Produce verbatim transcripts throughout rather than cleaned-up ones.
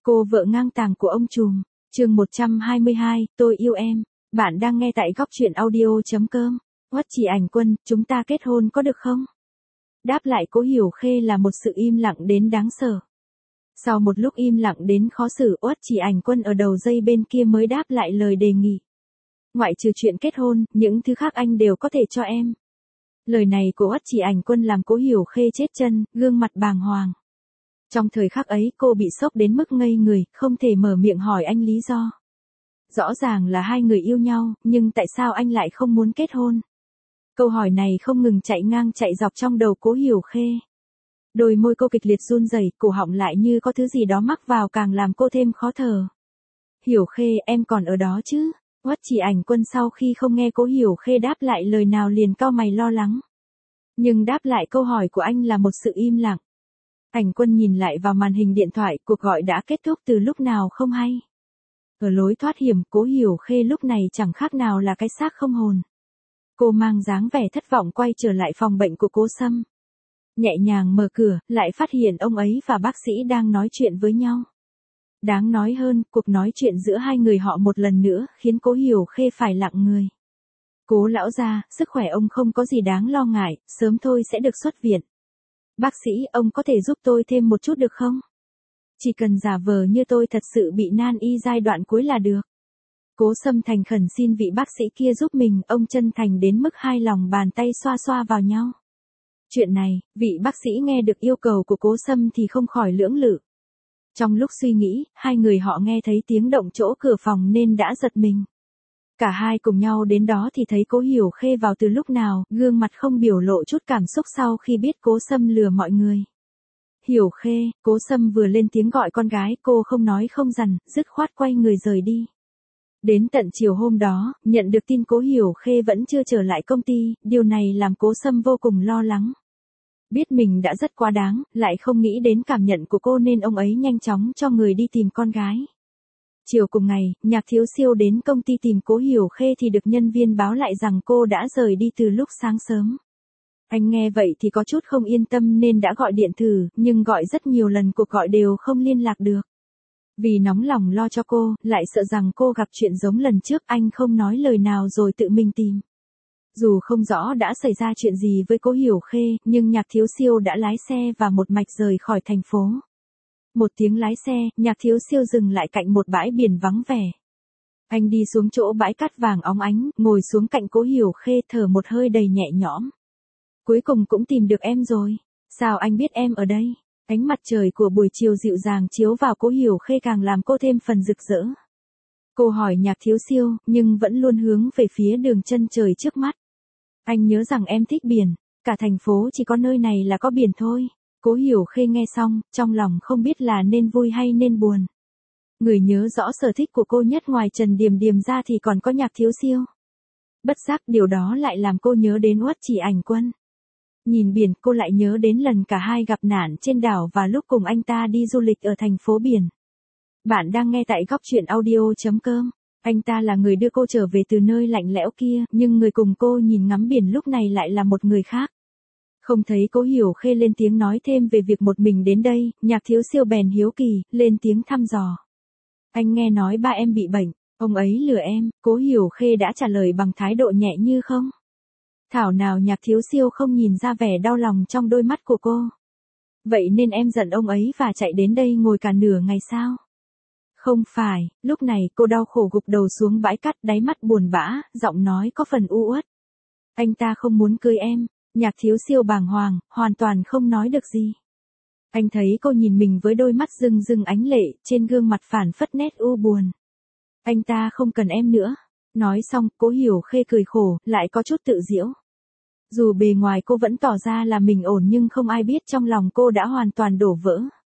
Cô vợ ngang tàng của ông trùm, chương một trăm hai mươi hai, tôi yêu em. Bạn đang nghe tại góc truyện audio.com. Uất Chỉ Ảnh Quân, chúng ta kết hôn có được không? Đáp lại Cố Hiểu Khê là một sự im lặng đến đáng sợ. Sau một lúc im lặng đến khó xử, Uất Chỉ Ảnh Quân ở đầu dây bên kia mới đáp lại lời đề nghị. Ngoại trừ chuyện kết hôn, những thứ khác anh đều có thể cho em. Lời này của Uất Chỉ Ảnh Quân làm Cố Hiểu Khê chết chân, gương mặt bàng hoàng. Trong thời khắc ấy cô bị sốc đến mức ngây người, không thể mở miệng hỏi anh lý do. Rõ ràng là hai người yêu nhau, nhưng tại sao anh lại không muốn kết hôn? Câu hỏi này không ngừng chạy ngang chạy dọc trong đầu Cố Hiểu Khê. Đôi môi cô kịch liệt run rẩy, cổ họng lại như có thứ gì đó mắc vào càng làm cô thêm khó thở. Hiểu Khê, em còn ở đó chứ? Uất Chỉ Ảnh Quân sau khi không nghe Cố Hiểu Khê đáp lại lời nào liền cau mày lo lắng. Nhưng đáp lại câu hỏi của anh là một sự im lặng. Ảnh Quân nhìn lại vào màn hình điện thoại, cuộc gọi đã kết thúc từ lúc nào không hay. Ở lối thoát hiểm, Cố Hiểu Khê lúc này chẳng khác nào là cái xác không hồn. Cô mang dáng vẻ thất vọng quay trở lại phòng bệnh của Cố Sâm. Nhẹ nhàng mở cửa, lại phát hiện ông ấy và bác sĩ đang nói chuyện với nhau. Đáng nói hơn, cuộc nói chuyện giữa hai người họ một lần nữa khiến Cố Hiểu Khê phải lặng người. Cố lão gia, sức khỏe ông không có gì đáng lo ngại, sớm thôi sẽ được xuất viện. Bác sĩ, ông có thể giúp tôi thêm một chút được không? Chỉ cần giả vờ như tôi thật sự bị nan y giai đoạn cuối là được. Cố Sâm thành khẩn xin vị bác sĩ kia giúp mình, ông chân thành đến mức hai lòng bàn tay xoa xoa vào nhau. Chuyện này, vị bác sĩ nghe được yêu cầu của Cố Sâm thì không khỏi lưỡng lự. Trong lúc suy nghĩ, hai người họ nghe thấy tiếng động chỗ cửa phòng nên đã giật mình. Cả hai cùng nhau đến đó thì thấy Cố Hiểu Khê vào từ lúc nào, gương mặt không biểu lộ chút cảm xúc sau khi biết Cố Sâm lừa mọi người. Hiểu Khê, Cố Sâm vừa lên tiếng gọi con gái, cô không nói không rằng, dứt khoát quay người rời đi. Đến tận chiều hôm đó, nhận được tin Cố Hiểu Khê vẫn chưa trở lại công ty, điều này làm Cố Sâm vô cùng lo lắng. Biết mình đã rất quá đáng, lại không nghĩ đến cảm nhận của cô nên ông ấy nhanh chóng cho người đi tìm con gái. Chiều cùng ngày, Nhạc Thiếu Siêu đến công ty tìm Cố Hiểu Khê thì được nhân viên báo lại rằng cô đã rời đi từ lúc sáng sớm. Anh nghe vậy thì có chút không yên tâm nên đã gọi điện thử, nhưng gọi rất nhiều lần cuộc gọi đều không liên lạc được. Vì nóng lòng lo cho cô, lại sợ rằng cô gặp chuyện giống lần trước, anh không nói lời nào rồi tự mình tìm. Dù không rõ đã xảy ra chuyện gì với Cố Hiểu Khê, nhưng Nhạc Thiếu Siêu đã lái xe và một mạch rời khỏi thành phố. Một tiếng lái xe, Nhạc Thiếu Siêu dừng lại cạnh một bãi biển vắng vẻ. Anh đi xuống chỗ bãi cát vàng óng ánh, ngồi xuống cạnh Cố Hiểu Khê thở một hơi đầy nhẹ nhõm. Cuối cùng cũng tìm được em rồi. Sao anh biết em ở đây? Ánh mặt trời của buổi chiều dịu dàng chiếu vào Cố Hiểu Khê càng làm cô thêm phần rực rỡ. Cô hỏi Nhạc Thiếu Siêu, nhưng vẫn luôn hướng về phía đường chân trời trước mắt. Anh nhớ rằng em thích biển, cả thành phố chỉ có nơi này là có biển thôi. Cố Hiểu Khê nghe xong, trong lòng không biết là nên vui hay nên buồn. Người nhớ rõ sở thích của cô nhất ngoài Trần Điềm Điềm ra thì còn có Nhạc Thiếu Siêu. Bất giác điều đó lại làm cô nhớ đến Uất Chỉ Ảnh Quân. Nhìn biển, cô lại nhớ đến lần cả hai gặp nạn trên đảo và lúc cùng anh ta đi du lịch ở thành phố biển. Bạn đang nghe tại góc truyện audio.com. Anh ta là người đưa cô trở về từ nơi lạnh lẽo kia, nhưng người cùng cô nhìn ngắm biển lúc này lại là một người khác. Không thấy Cố Hiểu Khê lên tiếng nói thêm về việc một mình đến đây, Nhạc Thiếu Siêu bèn hiếu kỳ, lên tiếng thăm dò. Anh nghe nói ba em bị bệnh, ông ấy lừa em, Cố Hiểu Khê đã trả lời bằng thái độ nhẹ như không. Thảo nào Nhạc Thiếu Siêu không nhìn ra vẻ đau lòng trong đôi mắt của cô. Vậy nên em giận ông ấy và chạy đến đây ngồi cả nửa ngày sao? Không phải, lúc này cô đau khổ gục đầu xuống bãi cát, đáy mắt buồn bã, giọng nói có phần u uất. Anh ta không muốn cưới em. Nhạc Thiếu Siêu bàng hoàng, hoàn toàn không nói được gì. Anh thấy cô nhìn mình với đôi mắt rưng rưng ánh lệ, trên gương mặt phản phất nét u buồn. Anh ta không cần em nữa. Nói xong, Cố Hiểu Khê cười khổ, lại có chút tự giễu. Dù bề ngoài cô vẫn tỏ ra là mình ổn nhưng không ai biết trong lòng cô đã hoàn toàn đổ vỡ.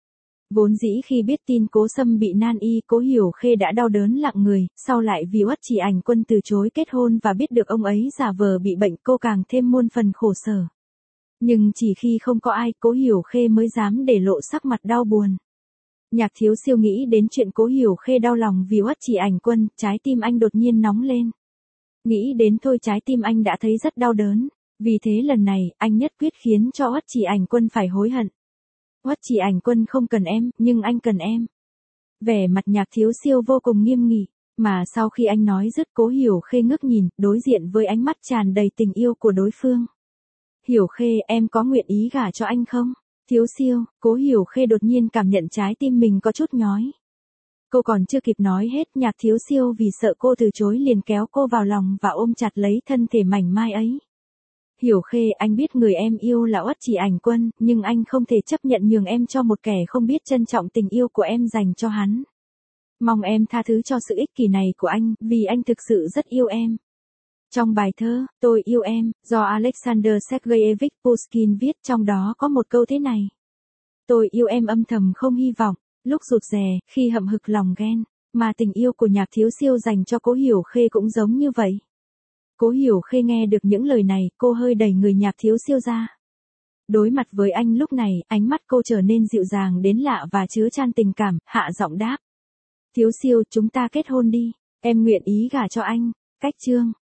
Vốn dĩ khi biết tin Cố Sâm bị nan y, Cố Hiểu Khê đã đau đớn lặng người, sau lại vì Uất Chỉ Ảnh Quân từ chối kết hôn và biết được ông ấy giả vờ bị bệnh, cô càng thêm muôn phần khổ sở. Nhưng chỉ khi không có ai, Cố Hiểu Khê mới dám để lộ sắc mặt đau buồn. Nhạc Thiếu Siêu nghĩ đến chuyện Cố Hiểu Khê đau lòng vì Uất Chỉ Ảnh Quân, trái tim anh đột nhiên nóng lên. Nghĩ đến thôi trái tim anh đã thấy rất đau đớn, vì thế lần này, anh nhất quyết khiến cho Uất Chỉ Ảnh Quân phải hối hận. Uất Chỉ Ảnh Quân không cần em, nhưng anh cần em. Vẻ mặt Nhạc Thiếu Siêu vô cùng nghiêm nghị, mà sau khi anh nói dứt Cố Hiểu Khê ngước nhìn, đối diện với ánh mắt tràn đầy tình yêu của đối phương. Hiểu Khê, em có nguyện ý gả cho anh không? Thiếu Siêu, Cố Hiểu Khê đột nhiên cảm nhận trái tim mình có chút nhói. Cô còn chưa kịp nói hết, Nhạc Thiếu Siêu vì sợ cô từ chối liền kéo cô vào lòng và ôm chặt lấy thân thể mảnh mai ấy. Hiểu Khê, anh biết người em yêu là Uất Chỉ Ảnh Quân, nhưng anh không thể chấp nhận nhường em cho một kẻ không biết trân trọng tình yêu của em dành cho hắn. Mong em tha thứ cho sự ích kỷ này của anh, vì anh thực sự rất yêu em. Trong bài thơ, Tôi Yêu Em, do Alexander Sergeyevich Pushkin viết, trong đó có một câu thế này. Tôi yêu em âm thầm không hy vọng, lúc rụt rè, khi hậm hực lòng ghen, mà tình yêu của Nhạc Thiếu Siêu dành cho Cố Hiểu Khê cũng giống như vậy. Cố Hiểu Khê nghe được những lời này, cô hơi đẩy người Nhạc Thiếu Siêu ra. Đối mặt với anh lúc này, ánh mắt cô trở nên dịu dàng đến lạ và chứa chan tình cảm, hạ giọng đáp. Thiếu Siêu, chúng ta kết hôn đi, em nguyện ý gả cho anh. Cách chương